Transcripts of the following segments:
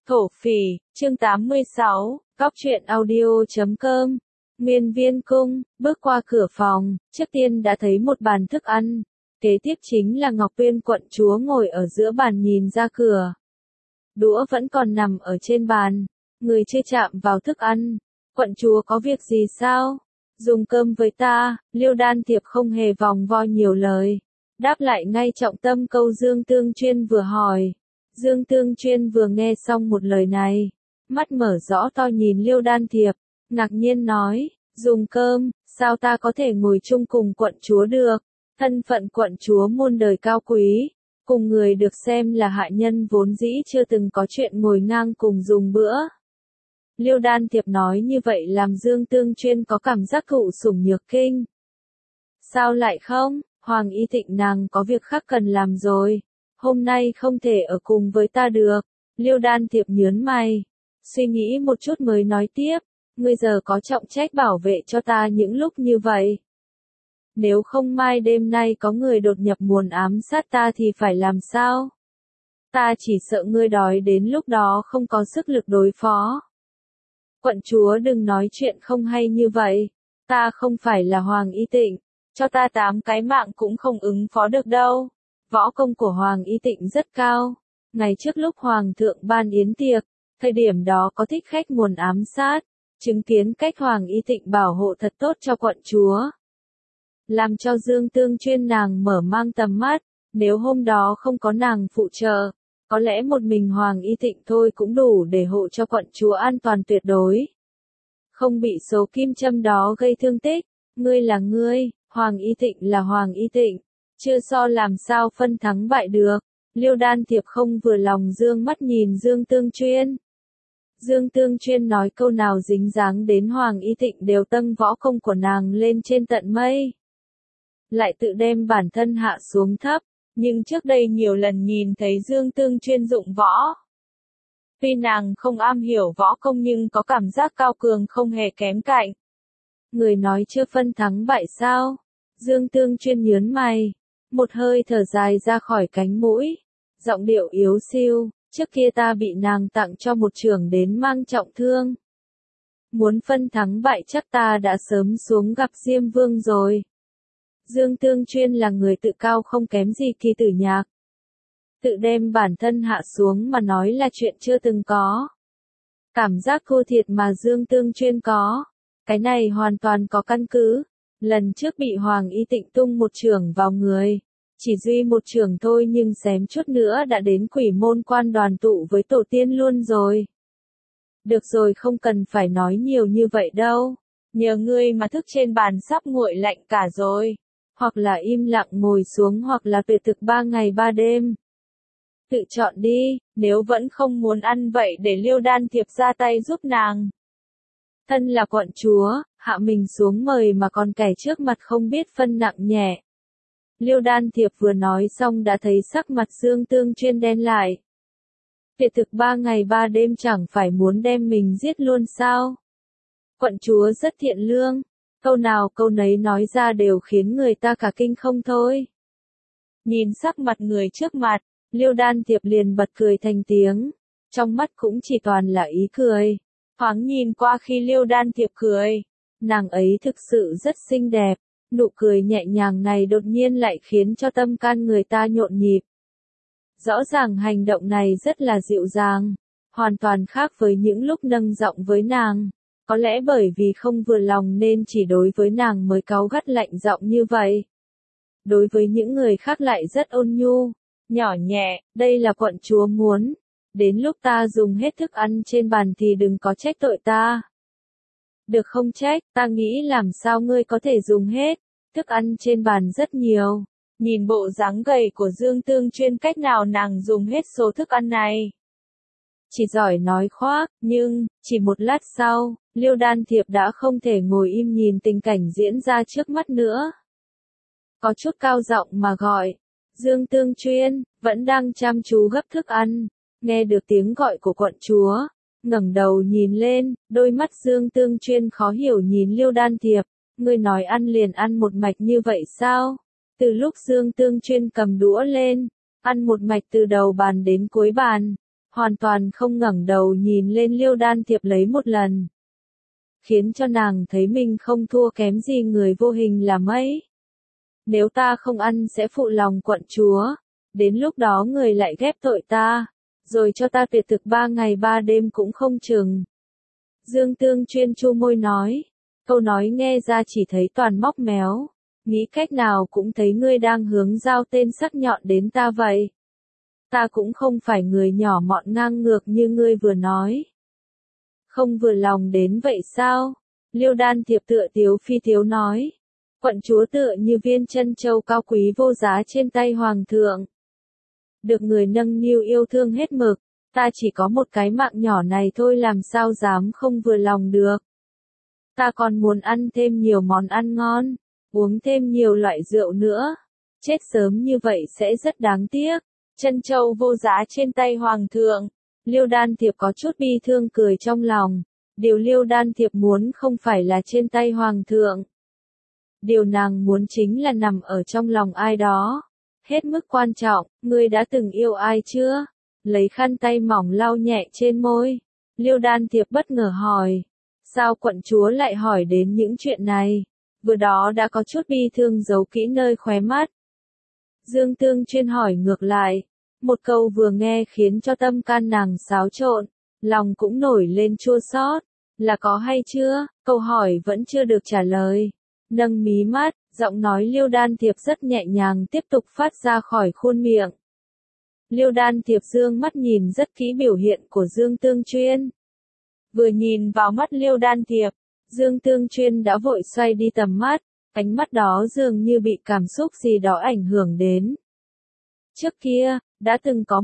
Thổ phỉ, chương 86, Góc truyện audio.com. Nguyên Viên Cung, bước qua cửa phòng, trước tiên đã thấy một bàn thức ăn. Kế tiếp chính là Ngọc Uyên quận chúa ngồi ở giữa bàn nhìn ra cửa. Đũa vẫn còn nằm ở trên bàn, người chưa chạm vào thức ăn. Quận chúa có việc gì sao? Dùng cơm với ta. Liêu Đan Thiệp không hề vòng vo nhiều lời. Đáp lại ngay trọng tâm câu Dương Tương Chuyên vừa hỏi. Dương Tương Chuyên vừa nghe xong một lời này, mắt mở rõ to nhìn Liêu Đan Thiệp, ngạc nhiên nói, dùng cơm, sao ta có thể ngồi chung cùng quận chúa được? Thân phận quận chúa muôn đời cao quý, cùng người được xem là hạ nhân vốn dĩ chưa từng có chuyện ngồi ngang cùng dùng bữa. Liêu Đan Thiệp nói như vậy làm Dương Tương Chuyên có cảm giác thụ sủng nhược kinh. Sao lại không? Hoàng Y Tịnh nàng có việc khác cần làm rồi. Hôm nay không thể ở cùng với ta được. Liêu Đan Thiệp nhớn mày, suy nghĩ một chút mới nói tiếp, ngươi giờ có trọng trách bảo vệ cho ta những lúc như vậy. Nếu không mai đêm nay có người đột nhập muốn ám sát ta thì phải làm sao? Ta chỉ sợ ngươi đói đến lúc đó không có sức lực đối phó. Quận chúa đừng nói chuyện không hay như vậy, ta không phải là Hoàng Y Tịnh, cho ta 8 cái mạng cũng không ứng phó được đâu. Võ công của Hoàng Y Tịnh rất cao. Ngày trước lúc Hoàng thượng ban yến tiệc, thời điểm đó có thích khách muốn ám sát, chứng kiến cách Hoàng Y Tịnh bảo hộ thật tốt cho quận chúa. Làm cho Dương Tương Chuyên nàng mở mang tầm mắt, nếu hôm đó không có nàng phụ trợ, có lẽ một mình Hoàng Y Tịnh thôi cũng đủ để hộ cho quận chúa an toàn tuyệt đối. Không bị số kim châm đó gây thương tích, ngươi là ngươi, Hoàng Y Tịnh là Hoàng Y Tịnh. Chưa so làm sao phân thắng bại được. Liêu Đan Thiệp không vừa lòng dương mắt nhìn Dương Tương Chuyên. Dương Tương Chuyên nói câu nào dính dáng đến Hoàng Y Tịnh đều tăng võ công của nàng lên trên tận mây. Lại tự đem bản thân hạ xuống thấp, nhưng trước đây nhiều lần nhìn thấy Dương Tương Chuyên dụng võ. Tuy nàng không am hiểu võ công nhưng có cảm giác cao cường không hề kém cạnh. Người nói chưa phân thắng bại sao? Dương Tương Chuyên nhớn mày, một hơi thở dài ra khỏi cánh mũi, giọng điệu yếu xiu, trước kia ta bị nàng tặng cho một trưởng đến mang trọng thương. Muốn phân thắng bại chắc ta đã sớm xuống gặp Diêm Vương rồi. Dương Tương Chuyên là người tự cao không kém gì Kỳ Tử Nhạc. Tự đem bản thân hạ xuống mà nói là chuyện chưa từng có. Cảm giác thua thiệt mà Dương Tương Chuyên có, cái này hoàn toàn có căn cứ. Lần trước bị Hoàng Y Tịnh tung một chưởng vào người, chỉ duy một chưởng thôi nhưng xém chút nữa đã đến Quỷ Môn Quan đoàn tụ với tổ tiên luôn rồi. Được rồi, không cần phải nói nhiều như vậy đâu, nhờ ngươi mà thức trên bàn sắp nguội lạnh cả rồi, hoặc là im lặng ngồi xuống hoặc là tuyệt thực 3 ngày 3 đêm. Tự chọn đi, nếu vẫn không muốn ăn vậy để Liêu Đan Thiệp ra tay giúp nàng. Thân là quận chúa, hạ mình xuống mời mà còn kẻ trước mặt không biết phân nặng nhẹ. Liêu Đan Thiệp vừa nói xong đã thấy sắc mặt Dương Tương Chuyên đen lại. Tuyệt thực 3 ngày 3 đêm chẳng phải muốn đem mình giết luôn sao? Quận chúa rất thiện lương, câu nào câu nấy nói ra đều khiến người ta cả kinh không thôi. Nhìn sắc mặt người trước mặt, Liêu Đan Thiệp liền bật cười thành tiếng, trong mắt cũng chỉ toàn là ý cười. Thoáng nhìn qua khi Liêu Đan Thiệp cười, nàng ấy thực sự rất xinh đẹp, nụ cười nhẹ nhàng này đột nhiên lại khiến cho tâm can người ta nhộn nhịp. Rõ ràng hành động này rất là dịu dàng, hoàn toàn khác với những lúc nâng giọng với nàng, có lẽ bởi vì không vừa lòng nên chỉ đối với nàng mới cáu gắt lạnh giọng như vậy. Đối với những người khác lại rất ôn nhu, nhỏ nhẹ, đây là quận chúa muốn. Đến lúc ta dùng hết thức ăn trên bàn thì đừng có trách tội ta. Được không trách, ta nghĩ làm sao ngươi có thể dùng hết, thức ăn trên bàn rất nhiều. Nhìn bộ dáng gầy của Dương Tương Chuyên cách nào nàng dùng hết số thức ăn này. Chỉ giỏi nói khoác, nhưng, chỉ một lát sau, Liêu Đan Thiệp đã không thể ngồi im nhìn tình cảnh diễn ra trước mắt nữa. Có chút cao giọng mà gọi, Dương Tương Chuyên, vẫn đang chăm chú gấp thức ăn. Nghe được tiếng gọi của quận chúa, ngẩng đầu nhìn lên, đôi mắt Dương Tương Chuyên khó hiểu nhìn Liêu Đan Thiệp, ngươi nói ăn liền ăn một mạch như vậy sao? Từ lúc Dương Tương Chuyên cầm đũa lên, ăn một mạch từ đầu bàn đến cuối bàn, hoàn toàn không ngẩng đầu nhìn lên Liêu Đan Thiệp lấy một lần. Khiến cho nàng thấy mình không thua kém gì người vô hình là mấy. Nếu ta không ăn sẽ phụ lòng quận chúa, đến lúc đó người lại ghép tội ta, rồi cho ta tuyệt thực 3 ngày 3 đêm cũng không chừng. Dương Tương Chuyên chu môi nói, câu nói nghe ra chỉ thấy toàn móc méo, nghĩ cách nào cũng thấy ngươi đang hướng dao tên sắc nhọn đến ta vậy. Ta cũng không phải người nhỏ mọn ngang ngược như ngươi vừa nói. Không vừa lòng đến vậy sao? Liêu Đan Thiệp tựa tiếu phi tiếu nói. Quận chúa tựa như viên chân châu cao quý vô giá trên tay hoàng thượng. Được người nâng niu yêu thương hết mực, ta chỉ có một cái mạng nhỏ này thôi làm sao dám không vừa lòng được. Ta còn muốn ăn thêm nhiều món ăn ngon, uống thêm nhiều loại rượu nữa. Chết sớm như vậy sẽ rất đáng tiếc. Chân châu vô giá trên tay hoàng thượng. Liêu Đan Thiệp có chút bi thương cười trong lòng. Điều Liêu Đan Thiệp muốn không phải là trên tay hoàng thượng. Điều nàng muốn chính là nằm ở trong lòng ai đó. Hết mức quan trọng, ngươi đã từng yêu ai chưa? Lấy khăn tay mỏng lau nhẹ trên môi. Liêu Đan Thiệp bất ngờ hỏi. Sao quận chúa lại hỏi đến những chuyện này? Vừa đó đã có chút bi thương giấu kỹ nơi khóe mắt. Dương Tương Chuyên hỏi ngược lại. Một câu vừa nghe khiến cho tâm can nàng xáo trộn, lòng cũng nổi lên chua xót. Là có hay chưa? Câu hỏi vẫn chưa được trả lời. Nâng mí mắt, giọng nói Liêu Đan Thiệp rất nhẹ nhàng tiếp tục phát ra khỏi khuôn miệng. Liêu Đan Thiệp dương mắt nhìn rất kỹ biểu hiện của Dương Tương Chuyên. Vừa nhìn vào mắt Liêu Đan Thiệp, Dương Tương Chuyên đã vội xoay đi tầm mắt, ánh mắt đó dường như bị cảm xúc gì đó ảnh hưởng đến. Trước kia, đã từng có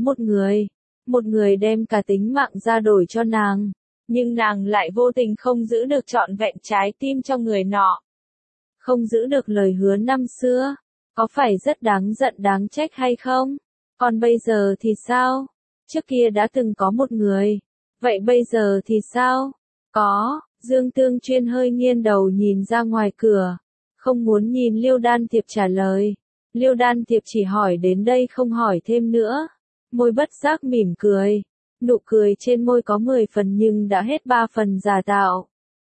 một người đem cả tính mạng ra đổi cho nàng, nhưng nàng lại vô tình không giữ được trọn vẹn trái tim cho người nọ. Không giữ được lời hứa năm xưa, có phải rất đáng giận đáng trách hay không? Còn bây giờ thì sao? Trước kia đã từng có một người, vậy bây giờ thì sao? Có, Dương Tương Chuyên hơi nghiêng đầu nhìn ra ngoài cửa, không muốn nhìn Liêu Đan Thiệp trả lời. Liêu Đan Thiệp chỉ hỏi đến đây không hỏi thêm nữa. Môi bất giác mỉm cười. Nụ cười trên môi có 10 phần nhưng đã hết 3 phần giả tạo.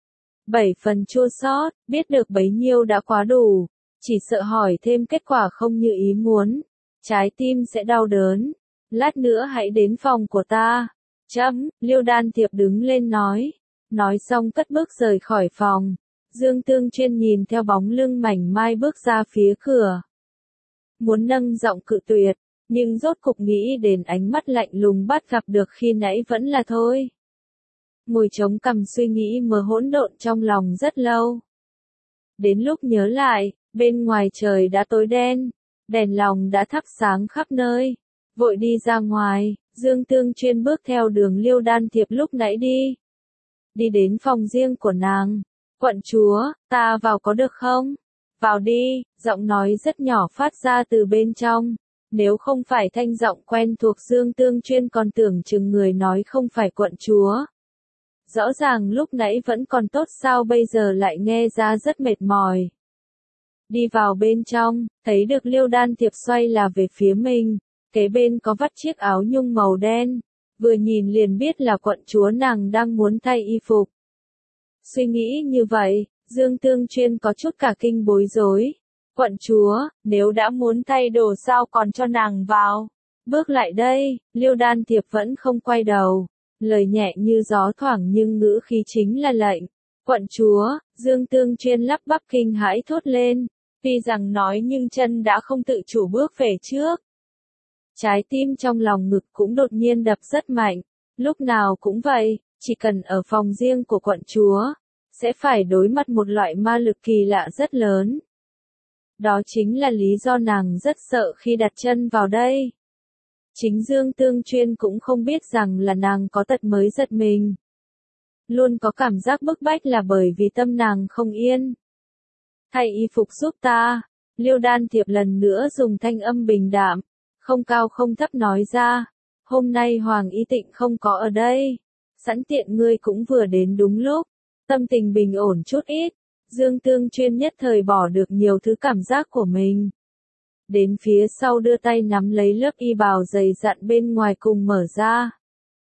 7 phần chua xót, biết được bấy nhiêu đã quá đủ. Chỉ sợ hỏi thêm kết quả không như ý muốn. Trái tim sẽ đau đớn. Lát nữa hãy đến phòng của ta. Liêu Đan Thiệp đứng lên nói. Nói xong cất bước rời khỏi phòng. Dương Tương Chuyên nhìn theo bóng lưng mảnh mai bước ra phía cửa. Muốn nâng giọng cự tuyệt, nhưng rốt cục nghĩ đến ánh mắt lạnh lùng bắt gặp được khi nãy vẫn là thôi. Ngồi chống cằm suy nghĩ mờ hỗn độn trong lòng rất lâu. Đến lúc nhớ lại, bên ngoài trời đã tối đen, đèn lòng đã thắp sáng khắp nơi. Vội đi ra ngoài, Dương Tương Chuyên bước theo đường Liêu Đan Thiệp lúc nãy đi. Đi đến phòng riêng của nàng. Quận chúa, ta vào có được không? Vào đi, giọng nói rất nhỏ phát ra từ bên trong. Nếu không phải thanh giọng quen thuộc Dương Tương Chuyên còn tưởng chừng người nói không phải quận chúa. Rõ ràng lúc nãy vẫn còn tốt sao bây giờ lại nghe ra rất mệt mỏi. Đi vào bên trong, thấy được Liêu Đan Thiệp xoay là về phía mình. Kế bên có vắt chiếc áo nhung màu đen. Vừa nhìn liền biết là quận chúa nàng đang muốn thay y phục. Suy nghĩ như vậy, Dương Tương Chuyên có chút cả kinh bối rối. Quận chúa, nếu đã muốn thay đồ sao còn cho nàng vào? Bước lại đây, Liêu Đan Thiệp vẫn không quay đầu. Lời nhẹ như gió thoảng nhưng ngữ khí chính là lệnh. Quận chúa, Dương Tương Chuyên lắp bắp kinh hãi thốt lên. Tuy rằng nói nhưng chân đã không tự chủ bước về trước. Trái tim trong lòng ngực cũng đột nhiên đập rất mạnh. Lúc nào cũng vậy, chỉ cần ở phòng riêng của quận chúa, sẽ phải đối mặt một loại ma lực kỳ lạ rất lớn. Đó chính là lý do nàng rất sợ khi đặt chân vào đây. Chính Dương Tương Chuyên cũng không biết rằng là nàng có tật mới giật mình. Luôn có cảm giác bức bách là bởi vì tâm nàng không yên. Thay y phục giúp ta. Liêu Đan Thiệp lần nữa dùng thanh âm bình đạm, không cao không thấp nói ra. Hôm nay Hoàng Y Tịnh không có ở đây. Sẵn tiện ngươi cũng vừa đến đúng lúc. Tâm tình bình ổn chút ít. Dương Tương Chuyên nhất thời bỏ được nhiều thứ cảm giác của mình. Đến phía sau đưa tay nắm lấy lớp y bào dày dặn bên ngoài cùng mở ra.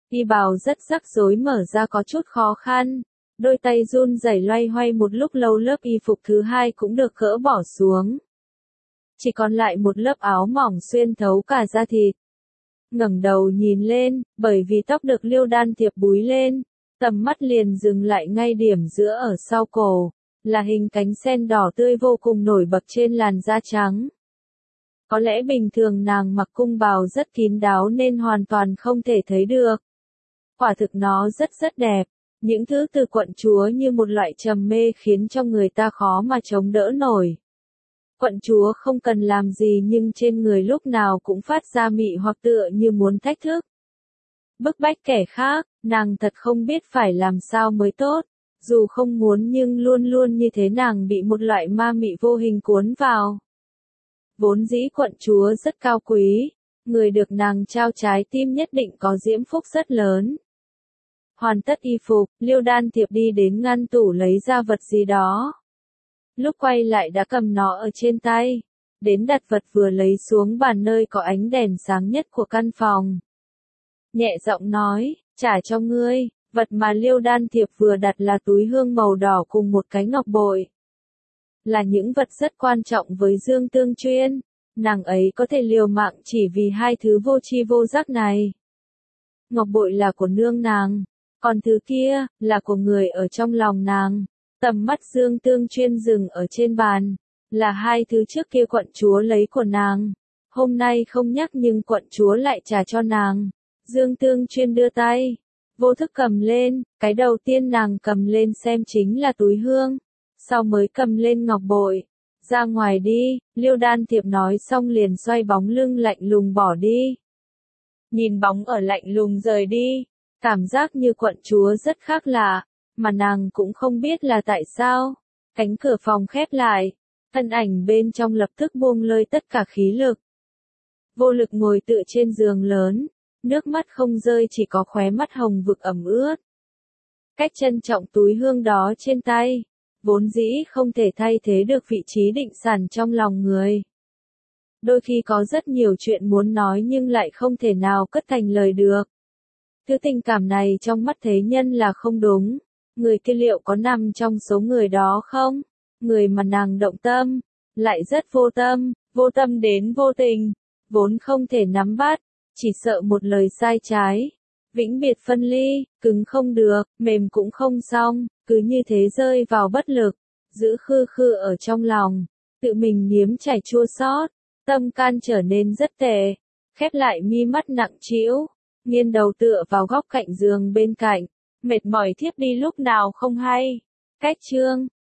Y bào rất rắc rối mở ra có chút khó khăn. Đôi tay run rẩy loay hoay một lúc lâu lớp y phục thứ hai cũng được gỡ bỏ xuống. Chỉ còn lại một lớp áo mỏng xuyên thấu cả da thịt. Ngẩng đầu nhìn lên, bởi vì tóc được Liêu Đan Thiệp búi lên, tầm mắt liền dừng lại ngay điểm giữa ở sau cổ, là hình cánh sen đỏ tươi vô cùng nổi bật trên làn da trắng. Có lẽ bình thường nàng mặc cung bào rất kín đáo nên hoàn toàn không thể thấy được. Quả thực nó rất đẹp. Những thứ từ quận chúa như một loại trầm mê khiến cho người ta khó mà chống đỡ nổi. Quận chúa không cần làm gì nhưng trên người lúc nào cũng phát ra mị hoặc tựa như muốn thách thức. Bức bách kẻ khác, nàng thật không biết phải làm sao mới tốt. Dù không muốn nhưng luôn luôn như thế nàng bị một loại ma mị vô hình cuốn vào. Vốn dĩ quận chúa rất cao quý, người được nàng trao trái tim nhất định có diễm phúc rất lớn. Hoàn tất y phục, Liêu Đan Thiệp đi đến ngăn tủ lấy ra vật gì đó. Lúc quay lại đã cầm nó ở trên tay, đến đặt vật vừa lấy xuống bàn nơi có ánh đèn sáng nhất của căn phòng. Nhẹ giọng nói, trả cho ngươi, vật mà Liêu Đan Thiệp vừa đặt là túi hương màu đỏ cùng một cái ngọc bội. Là những vật rất quan trọng với Dương Tương Chuyên, nàng ấy có thể liều mạng chỉ vì hai thứ vô tri vô giác này. Ngọc bội là của nương nàng, còn thứ kia, là của người ở trong lòng nàng. Tầm mắt Dương Tương Chuyên dừng ở trên bàn, là hai thứ trước kia quận chúa lấy của nàng. Hôm nay không nhắc nhưng quận chúa lại trả cho nàng. Dương Tương Chuyên đưa tay, vô thức cầm lên, cái đầu tiên nàng cầm lên xem chính là túi hương, sau mới cầm lên ngọc bội. Ra ngoài đi, Liêu Đan Thiệp nói xong liền xoay bóng lưng lạnh lùng bỏ đi. Nhìn bóng ở lạnh lùng rời đi, cảm giác như quận chúa rất khác lạ, mà nàng cũng không biết là tại sao. Cánh cửa phòng khép lại, thân ảnh bên trong lập tức buông lơi tất cả khí lực. Vô lực ngồi tựa trên giường lớn, nước mắt không rơi chỉ có khóe mắt hồng vực ẩm ướt. Cách trân trọng túi hương đó trên tay, vốn dĩ không thể thay thế được vị trí định sẵn trong lòng người. Đôi khi có rất nhiều chuyện muốn nói nhưng lại không thể nào cất thành lời được. Thứ tình cảm này trong mắt thế nhân là không đúng. Người kia liệu có nằm trong số người đó không? Người mà nàng động tâm, lại rất vô tâm đến vô tình, vốn không thể nắm bắt, chỉ sợ một lời sai trái. Vĩnh biệt phân ly, cứng không được, mềm cũng không xong, cứ như thế rơi vào bất lực, giữ khư khư ở trong lòng, tự mình nếm trải chua xót, tâm can trở nên rất tệ, khép lại mi mắt nặng trĩu, nghiêng đầu tựa vào góc cạnh giường bên cạnh, mệt mỏi thiếp đi lúc nào không hay. Cách chương